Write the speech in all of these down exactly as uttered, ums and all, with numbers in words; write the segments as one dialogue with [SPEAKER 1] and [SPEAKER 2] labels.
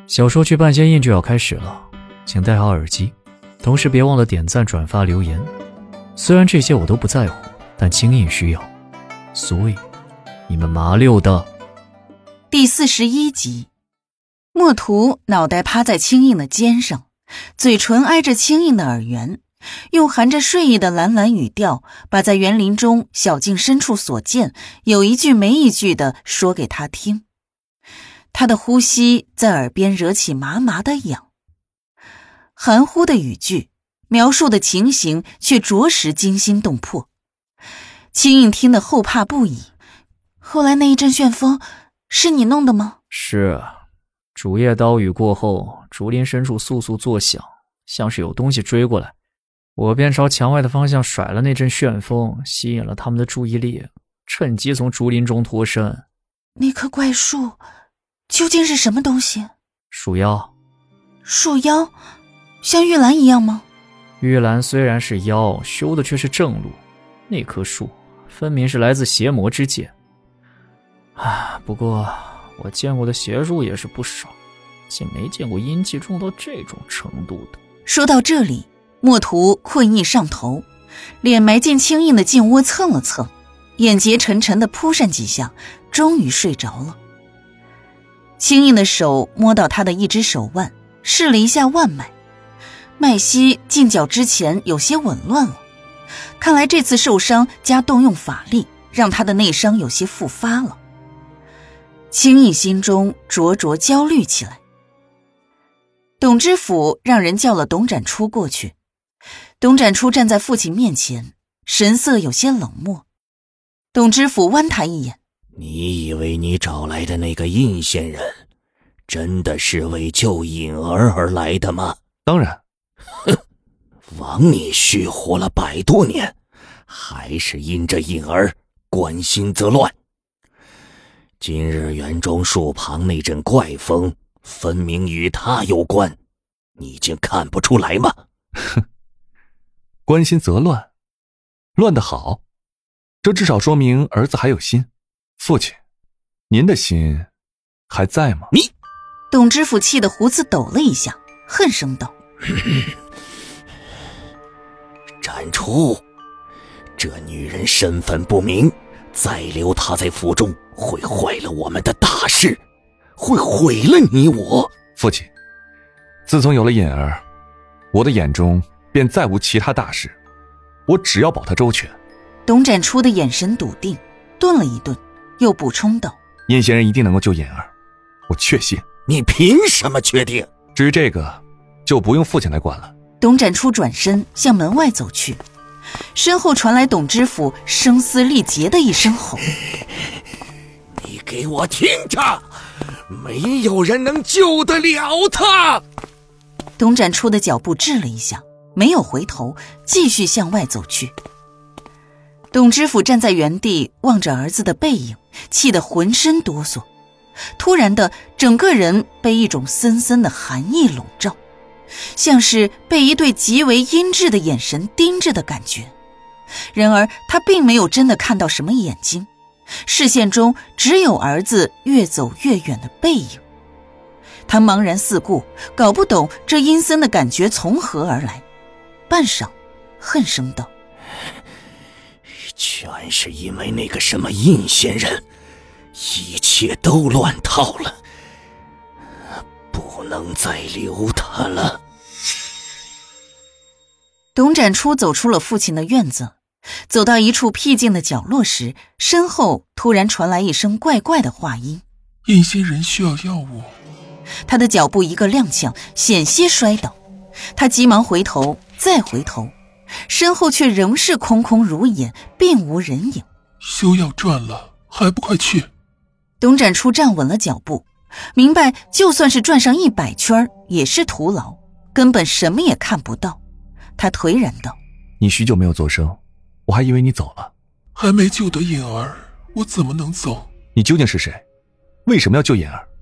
[SPEAKER 1] 小说剧半仙印就要开始了，请戴好耳机，同时别忘了点赞、转发、留言。虽然这些我都不在乎，但清印需要，所以你们麻溜的。
[SPEAKER 2] 第四十一集，墨图脑袋趴在清印的肩上，嘴唇挨着清印的耳缘，用含着睡意的懒懒语调，把在园林中小径深处所见有一句没一句的说给他听。他的呼吸在耳边惹起麻麻的痒，含糊的语句，描述的情形却着实惊心动魄。清印听得后怕不已。后来那一阵旋风是你弄的吗？
[SPEAKER 1] 是，竹叶刀雨过后，竹林深处簌簌作响，像是有东西追过来，我便朝墙外的方向甩了那阵旋风，吸引了他们的注意力，趁机从竹林中脱身。
[SPEAKER 2] 那棵怪树究竟是什么东西？
[SPEAKER 1] 树妖。
[SPEAKER 2] 树妖？像玉兰一样吗？
[SPEAKER 1] 玉兰虽然是妖，修的却是正路，那棵树分明是来自邪魔之剑。啊，不过我见过的邪术也是不少，竟没见过阴气重到这种程度的。
[SPEAKER 2] 说到这里，墨图困意上头，脸埋进清印的颈窝蹭了蹭，眼睫沉沉地扑闪几下，终于睡着了。清印的手摸到他的一只手腕，试了一下腕脉，脉息近角之前有些紊乱了，看来这次受伤加动用法力，让他的内伤有些复发了。清印心中灼灼焦虑起来。董知府让人叫了董展初过去。董展初站在父亲面前，神色有些冷漠。董知府剜他一眼：
[SPEAKER 3] 你以为你找来的那个印仙人真的是为救颖儿而来的吗？
[SPEAKER 4] 当然。
[SPEAKER 3] 哼，枉你续活了百多年，还是因着颖儿关心则乱。今日园中树旁那阵怪风分明与他有关，你竟看不出来吗？
[SPEAKER 4] 哼，关心则乱，乱得好，这至少说明儿子还有心。父亲，您的心还在吗？
[SPEAKER 3] 你！
[SPEAKER 2] 董知府气得胡子抖了一下，恨声道：
[SPEAKER 3] 展初，这女人身份不明，再留她在府中会坏了我们的大事，会毁了你我。
[SPEAKER 4] 父亲，自从有了颖儿，我的眼中便再无其他大事，我只要保她周全。
[SPEAKER 2] 董展初的眼神笃定，顿了一顿，又补充道：
[SPEAKER 4] 印仙人一定能够救颖儿，我确信。
[SPEAKER 3] 你凭什么确定？
[SPEAKER 4] 至于这个，就不用父亲来管了。
[SPEAKER 2] 董展初转身向门外走去，身后传来董知府声嘶力竭的一声吼：
[SPEAKER 3] 你给我听着，没有人能救得了他！
[SPEAKER 2] 董展初的脚步滞了一下，没有回头，继续向外走去。董知府站在原地望着儿子的背影，气得浑身哆嗦，突然的整个人被一种森森的寒意笼罩，像是被一对极为阴鸷的眼神盯着的感觉。然而他并没有真的看到什么眼睛，视线中只有儿子越走越远的背影。他茫然四顾，搞不懂这阴森的感觉从何而来，半晌恨声道：
[SPEAKER 3] 全是因为那个什么印仙人，一切都乱套了，不能再留他了。
[SPEAKER 2] 董展初走出了父亲的院子，走到一处僻静的角落时，身后突然传来一声怪怪的话音：
[SPEAKER 5] 印仙人需要药物。
[SPEAKER 2] 他的脚步一个踉跄，险些摔倒。他急忙回头，再回头，身后却仍是空空如也，并无人影。
[SPEAKER 5] 休要转了，还不快去！
[SPEAKER 2] 董展初站稳了脚步，明白就算是转上一百圈也是徒劳，根本什么也看不到。他颓然道：
[SPEAKER 4] 你许久没有作声，我还以为你走了。
[SPEAKER 5] 还没救得颖儿，我怎么能走？
[SPEAKER 4] 你究竟是谁？为什么要救颖儿？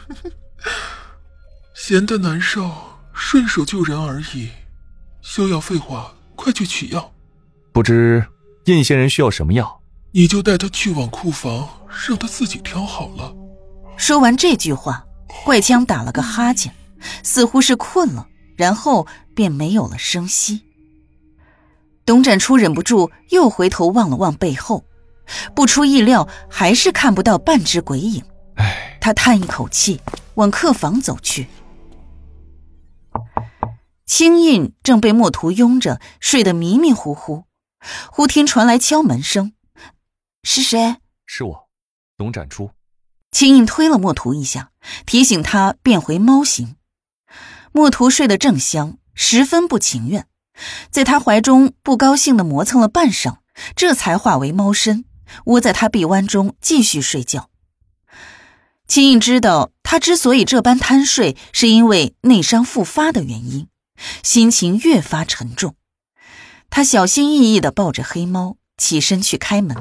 [SPEAKER 5] 闲得难受，顺手救人而已。休要废话，快去取药。
[SPEAKER 4] 不知印仙人需要什么药？
[SPEAKER 5] 你就带他去往库房，让他自己挑好了。
[SPEAKER 2] 说完这句话， 怪腔打了个哈欠，似乎是困了，然后便没有了声息。董展初忍不住又回头望了望背后，不出意料还是看不到半只鬼影。他叹一口气，往客房走去。青印正被墨图拥着，睡得迷迷糊糊，忽听传来敲门声。是谁？
[SPEAKER 4] 是我，董展初。
[SPEAKER 2] 青印推了墨图一下，提醒他变回猫形。墨图睡得正香，十分不情愿，在他怀中不高兴地磨蹭了半晌，这才化为猫身，窝在他臂弯中继续睡觉。青印知道他之所以这般贪睡，是因为内伤复发的原因，心情越发沉重。他小心翼翼地抱着黑猫，起身去开门。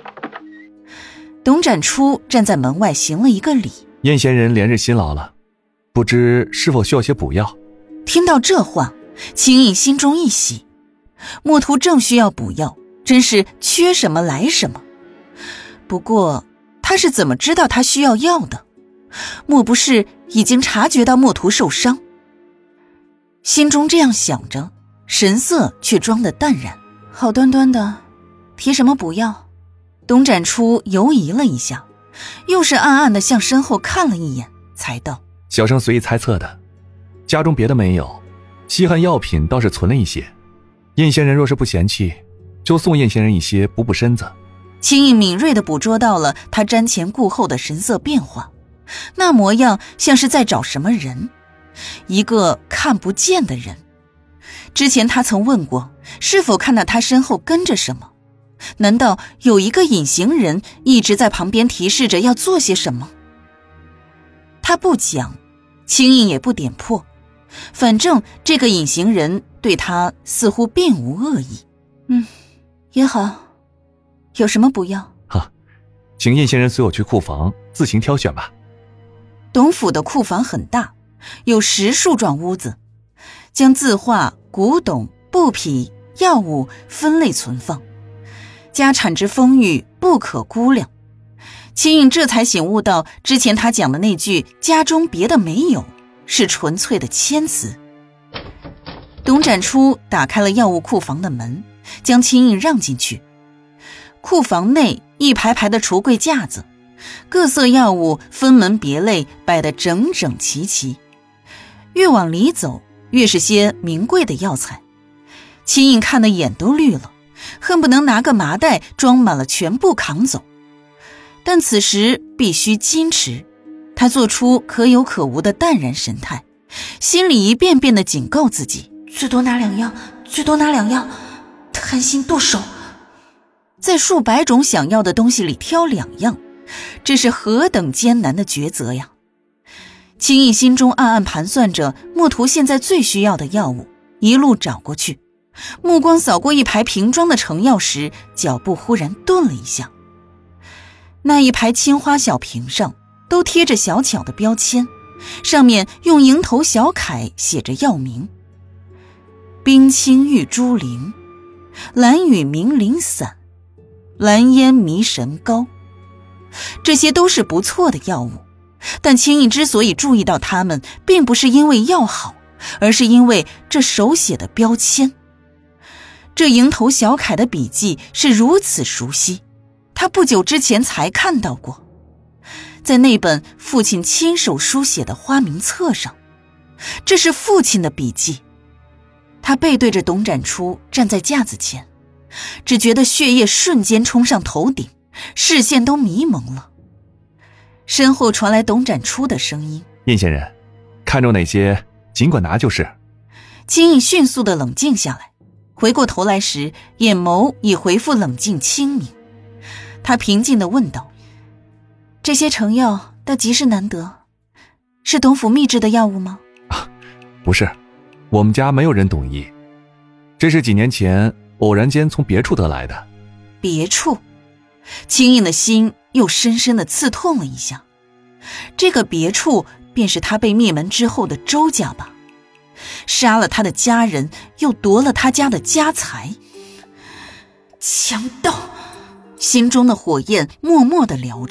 [SPEAKER 2] 董展初站在门外行了一个礼。
[SPEAKER 4] 燕仙人连日辛劳了，不知是否需要些补药？
[SPEAKER 2] 听到这话，青印心中一喜，墨图正需要补药，真是缺什么来什么。不过他是怎么知道他需要药的？莫不是已经察觉到墨图受伤？心中这样想着，神色却装得淡然。好端端的提什么补药？董展初犹疑了一下，又是暗暗地向身后看了一眼，才道：
[SPEAKER 4] 小生随意猜测的，家中别的没有，稀罕药品倒是存了一些，燕仙人若是不嫌弃，就送燕仙人一些补补身子。
[SPEAKER 2] 青印敏锐地捕捉到了他瞻前顾后的神色变化，那模样像是在找什么人，一个看不见的人。之前他曾问过，是否看到他身后跟着什么？难道有一个隐形人一直在旁边提示着要做些什么？他不讲，青印也不点破，反正这个隐形人对他似乎并无恶意。嗯，也好。有什么补药？
[SPEAKER 4] 哈，请燕仙人随我去库房自行挑选吧。
[SPEAKER 2] 董府的库房很大，有十数幢屋子，将字画、古董、布匹、药物分类存放，家产之丰裕不可估量。青印这才醒悟到，之前他讲的那句家中别的没有是纯粹的谦词。董展初打开了药物库房的门，将青印让进去。库房内一排排的橱柜架子，各色药物分门别类，摆得整整齐齐。越往里走，越是些名贵的药材。青印看得眼都绿了，恨不能拿个麻袋装满了全部扛走。但此时必须矜持，他做出可有可无的淡然神态，心里一遍遍地警告自己：最多拿两样，最多拿两样，贪心剁手。在数百种想要的东西里挑两样，这是何等艰难的抉择呀！青印心中暗暗盘算着墨图现在最需要的药物，一路找过去，目光扫过一排瓶装的成药时，脚步忽然顿了一下。那一排青花小瓶上都贴着小巧的标签，上面用蝇头小楷写着药名：冰清玉珠灵、蓝雨明灵散、蓝烟迷神膏。这些都是不错的药物，但青印之所以注意到它们，并不是因为药好，而是因为这手写的标签。这蝇头小楷的笔迹是如此熟悉，他不久之前才看到过，在那本父亲亲手书写的花名册上。这是父亲的笔迹。他背对着董展初站在架子前，只觉得血液瞬间冲上头顶，视线都迷蒙了。身后传来董展初的声音：
[SPEAKER 4] 燕仙人，看中哪些尽管拿就是。
[SPEAKER 2] 青印迅速地冷静下来，回过头来时，眼眸已回复冷静清明。他平静地问道：这些成药倒极是难得，是董府秘制的药物吗？
[SPEAKER 4] 啊，不是，我们家没有人懂医，这是几年前偶然间从别处得来的。
[SPEAKER 2] 别处？青印的心又深深地刺痛了一下。这个别处便是他被灭门之后的周家吧？杀了他的家人，又夺了他家的家财。强盗！心中的火焰默默地燎着，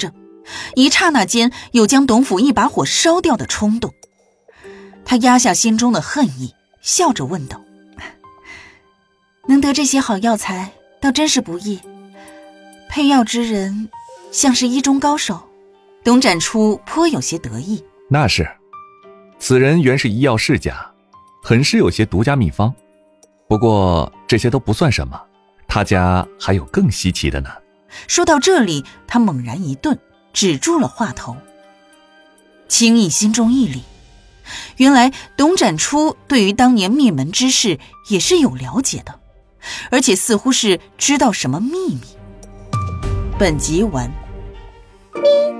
[SPEAKER 2] 一刹那间有将董府一把火烧掉的冲动。他压下心中的恨意，笑着问道：能得这些好药材倒真是不易，配药之人像是医中高手。董展初颇有些得意。
[SPEAKER 4] 那是，此人原是医药世家，很是有些独家秘方。不过这些都不算什么，他家还有更稀奇的呢。
[SPEAKER 2] 说到这里，他猛然一顿，止住了话头。青印心中一凛，原来董展初对于当年灭门之事也是有了解的，而且似乎是知道什么秘密。本集完。
[SPEAKER 6] 咪